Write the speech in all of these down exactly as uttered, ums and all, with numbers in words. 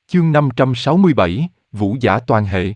Chương năm trăm sáu mươi bảy, Vũ giả toàn hệ.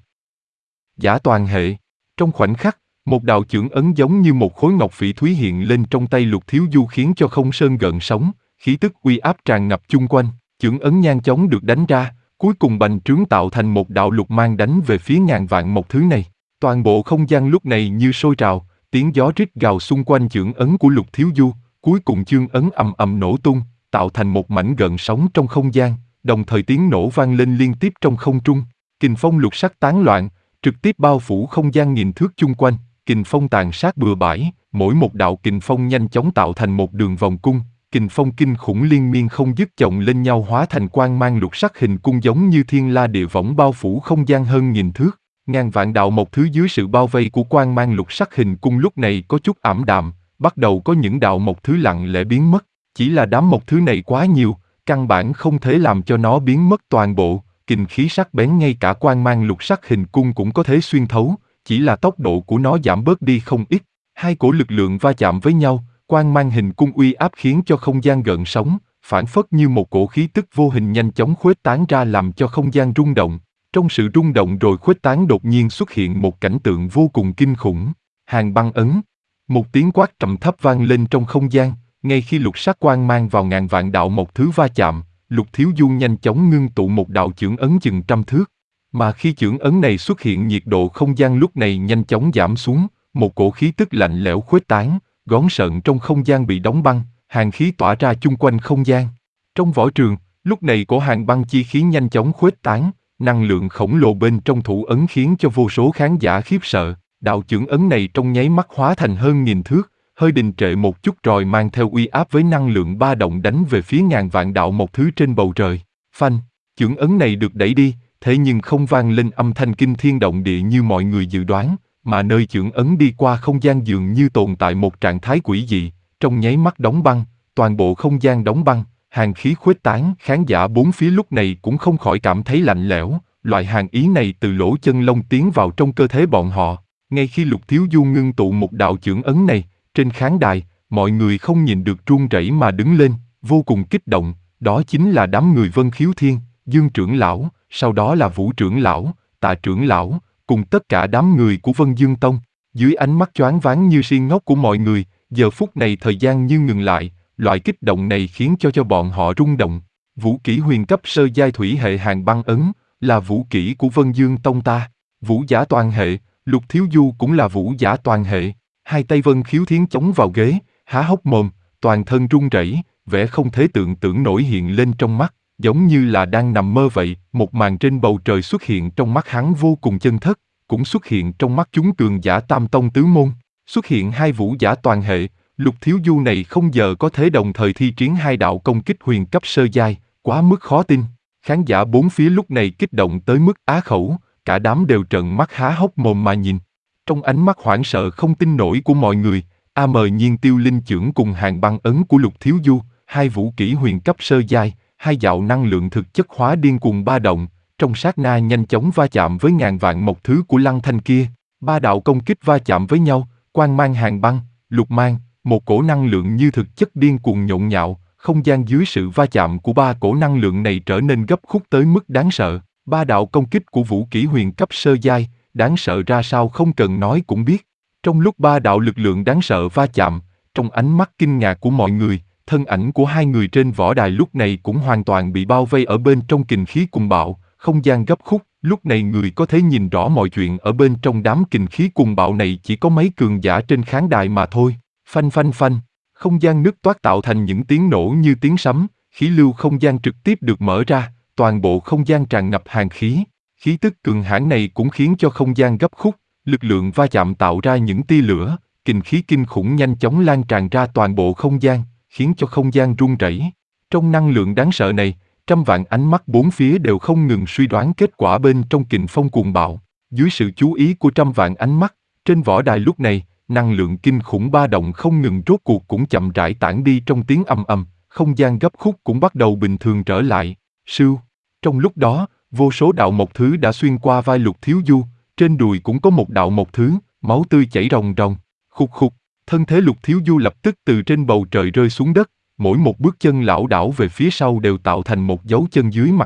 Giả toàn hệ. Trong khoảnh khắc, một đạo chưởng ấn giống như một khối ngọc phỉ thúy hiện lên trong tay Lục Thiếu Du khiến cho không sơn gợn sóng, khí tức uy áp tràn ngập chung quanh. Chưởng ấn nhanh chóng được đánh ra, cuối cùng bành trướng tạo thành một đạo lục mang đánh về phía ngàn vạn mộc thứ này. Toàn bộ không gian lúc này như sôi trào, tiếng gió rít gào xung quanh chưởng ấn của Lục Thiếu Du, cuối cùng chương ấn ầm ầm nổ tung, tạo thành một mảnh gợn sóng trong không gian. Đồng thời tiếng nổ vang lên liên tiếp trong không trung, kình phong lục sắc tán loạn, trực tiếp bao phủ không gian nghìn thước chung quanh, kình phong tàn sát bừa bãi, mỗi một đạo kình phong nhanh chóng tạo thành một đường vòng cung, kình phong kinh khủng liên miên không dứt chồng lên nhau hóa thành quang mang lục sắc hình cung giống như thiên la địa võng bao phủ không gian hơn nghìn thước. Ngàn vạn đạo mộc thứ dưới sự bao vây của quang mang lục sắc hình cung lúc này có chút ảm đạm, bắt đầu có những đạo mộc thứ lặng lẽ biến mất, chỉ là đám mộc thứ này quá nhiều, căn bản không thể làm cho nó biến mất toàn bộ, kình khí sắc bén ngay cả quang mang lục sắc hình cung cũng có thể xuyên thấu, chỉ là tốc độ của nó giảm bớt đi không ít. Hai cổ lực lượng va chạm với nhau, quang mang hình cung uy áp khiến cho không gian gợn sóng, phản phất như một cổ khí tức vô hình nhanh chóng khuếch tán ra làm cho không gian rung động. Trong sự rung động rồi khuếch tán đột nhiên xuất hiện một cảnh tượng vô cùng kinh khủng. Hàng băng ấn. Một tiếng quát trầm thấp vang lên trong không gian. Ngay khi lục sắc quang mang vào ngàn vạn đạo một thứ va chạm, Lục Thiếu Du nhanh chóng ngưng tụ một đạo chưởng ấn chừng trăm thước. Mà khi chưởng ấn này xuất hiện, nhiệt độ không gian lúc này nhanh chóng giảm xuống, một cổ khí tức lạnh lẽo khuếch tán, gón sợn trong không gian bị đóng băng, hàn khí tỏa ra chung quanh không gian. Trong võ trường, lúc này cổ hàn băng chi khí nhanh chóng khuếch tán, năng lượng khổng lồ bên trong thủ ấn khiến cho vô số khán giả khiếp sợ. Đạo chưởng ấn này trong nháy mắt hóa thành hơn nghìn thước, hơi đình trệ một chút rồi mang theo uy áp với năng lượng ba động đánh về phía ngàn vạn đạo một thứ trên bầu trời. Phanh, chưởng ấn này được đẩy đi, thế nhưng không vang lên âm thanh kinh thiên động địa như mọi người dự đoán, mà nơi chưởng ấn đi qua không gian dường như tồn tại một trạng thái quỷ dị, trong nháy mắt đóng băng, toàn bộ không gian đóng băng, hàn khí khuếch tán. Khán giả bốn phía lúc này cũng không khỏi cảm thấy lạnh lẽo, loại hàn ý này từ lỗ chân lông tiến vào trong cơ thể bọn họ. Ngay khi Lục Thiếu Du ngưng tụ một đạo chưởng ấn này, trên khán đài, mọi người không nhìn được run rẩy mà đứng lên, vô cùng kích động, đó chính là đám người Vân Khiếu Thiên, Dương trưởng lão, sau đó là Vũ trưởng lão, Tạ trưởng lão, cùng tất cả đám người của Vân Dương Tông. Dưới ánh mắt choáng váng như si ngốc của mọi người, giờ phút này thời gian như ngừng lại, loại kích động này khiến cho cho bọn họ rung động. Vũ kỹ huyền cấp sơ giai thủy hệ hàng băng ấn, là vũ kỹ của Vân Dương Tông ta. Vũ giả toàn hệ, Lục Thiếu Du cũng là vũ giả toàn hệ. Hai tay Vân Khiếu Thiến chống vào ghế, há hốc mồm, toàn thân run rẩy, vẻ không thể tưởng tượng nổi hiện lên trong mắt, giống như là đang nằm mơ vậy. Một màn trên bầu trời xuất hiện trong mắt hắn vô cùng chân thật, cũng xuất hiện trong mắt chúng cường giả tam tông tứ môn. Xuất hiện hai vũ giả toàn hệ, Lục Thiếu Du này không giờ có thể đồng thời thi triển hai đạo công kích huyền cấp sơ giai, quá mức khó tin. Khán giả bốn phía lúc này kích động tới mức á khẩu, cả đám đều trợn mắt há hốc mồm mà nhìn. Trong ánh mắt hoảng sợ không tin nổi của mọi người, A Mờ Nhiên Tiêu Linh chưởng cùng hàng băng ấn của Lục Thiếu Du, hai vũ kỹ huyền cấp sơ giai, hai dạo năng lượng thực chất hóa điên cuồng ba động, trong sát na nhanh chóng va chạm với ngàn vạn mộc thứ của Lăng Thanh kia. Ba đạo công kích va chạm với nhau, quang mang hàng băng, lục mang, một cổ năng lượng như thực chất điên cuồng nhộn nhạo, không gian dưới sự va chạm của ba cổ năng lượng này trở nên gấp khúc tới mức đáng sợ. Ba đạo công kích của vũ kỹ huyền cấp sơ giai, đáng sợ ra sao không cần nói cũng biết. Trong lúc ba đạo lực lượng đáng sợ va chạm, trong ánh mắt kinh ngạc của mọi người, thân ảnh của hai người trên võ đài lúc này cũng hoàn toàn bị bao vây ở bên trong kình khí cuồng bạo, không gian gấp khúc. Lúc này người có thể nhìn rõ mọi chuyện ở bên trong đám kình khí cuồng bạo này chỉ có mấy cường giả trên khán đài mà thôi. Phanh phanh phanh, không gian nứt toát tạo thành những tiếng nổ như tiếng sấm, khí lưu không gian trực tiếp được mở ra, toàn bộ không gian tràn ngập hàn khí. Khí tức cường hãn này cũng khiến cho không gian gấp khúc, lực lượng va chạm tạo ra những tia lửa, kình khí kinh khủng nhanh chóng lan tràn ra toàn bộ không gian, khiến cho không gian rung rẩy. Trong năng lượng đáng sợ này, trăm vạn ánh mắt bốn phía đều không ngừng suy đoán kết quả bên trong kình phong cuồng bạo. Dưới sự chú ý của trăm vạn ánh mắt, trên võ đài lúc này, năng lượng kinh khủng ba động không ngừng rốt cuộc cũng chậm rãi tản đi trong tiếng ầm ầm, không gian gấp khúc cũng bắt đầu bình thường trở lại. Sưu, trong lúc đó, vô số đạo mộc thứ đã xuyên qua vai Lục Thiếu Du, trên đùi cũng có một đạo mộc thứ, máu tươi chảy ròng ròng. Khục khục, thân thể Lục Thiếu Du lập tức từ trên bầu trời rơi xuống đất, mỗi một bước chân lảo đảo về phía sau đều tạo thành một dấu chân dưới mặt đất.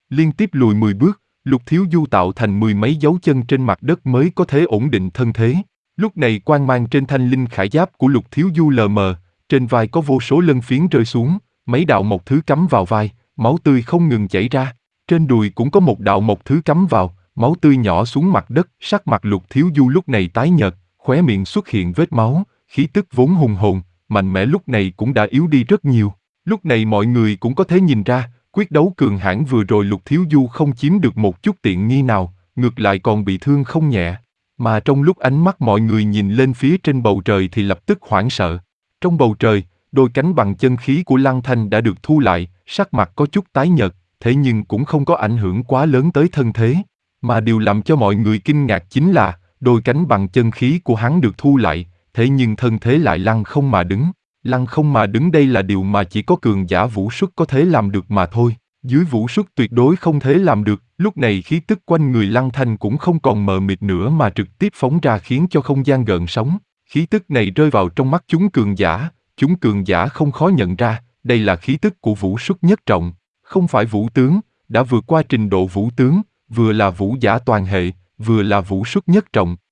Liên tiếp lùi mười bước, Lục Thiếu Du tạo thành mười mấy dấu chân trên mặt đất mới có thể ổn định thân thế. Lúc này quang mang trên thanh linh khải giáp của Lục Thiếu Du lờ mờ, trên vai có vô số lân phiến rơi xuống, mấy đạo mộc thứ cắm vào vai, máu tươi không ngừng chảy ra. Trên đùi cũng có một đạo mộc thứ cắm vào, máu tươi nhỏ xuống mặt đất. Sắc mặt Lục Thiếu Du lúc này tái nhợt, khóe miệng xuất hiện vết máu, khí tức vốn hùng hồn, mạnh mẽ lúc này cũng đã yếu đi rất nhiều. Lúc này mọi người cũng có thể nhìn ra, quyết đấu cường hãn vừa rồi Lục Thiếu Du không chiếm được một chút tiện nghi nào, ngược lại còn bị thương không nhẹ. Mà trong lúc ánh mắt mọi người nhìn lên phía trên bầu trời thì lập tức hoảng sợ. Trong bầu trời, đôi cánh bằng chân khí của Lăng Thanh đã được thu lại, sắc mặt có chút tái nhợt, thế nhưng cũng không có ảnh hưởng quá lớn tới thân thế. Mà điều làm cho mọi người kinh ngạc chính là, đôi cánh bằng chân khí của hắn được thu lại, thế nhưng thân thế lại lăng không mà đứng. Lăng không mà đứng đây là điều mà chỉ có cường giả vũ xuất có thể làm được mà thôi. Dưới vũ xuất tuyệt đối không thể làm được. Lúc này khí tức quanh người Lăng Thanh cũng không còn mờ mịt nữa mà trực tiếp phóng ra khiến cho không gian gợn sóng. Khí tức này rơi vào trong mắt chúng cường giả, chúng cường giả không khó nhận ra, đây là khí tức của vũ xuất nhất trọng, không phải vũ tướng, đã vượt qua trình độ vũ tướng, vừa là vũ giả toàn hệ, vừa là vũ xuất nhất trọng.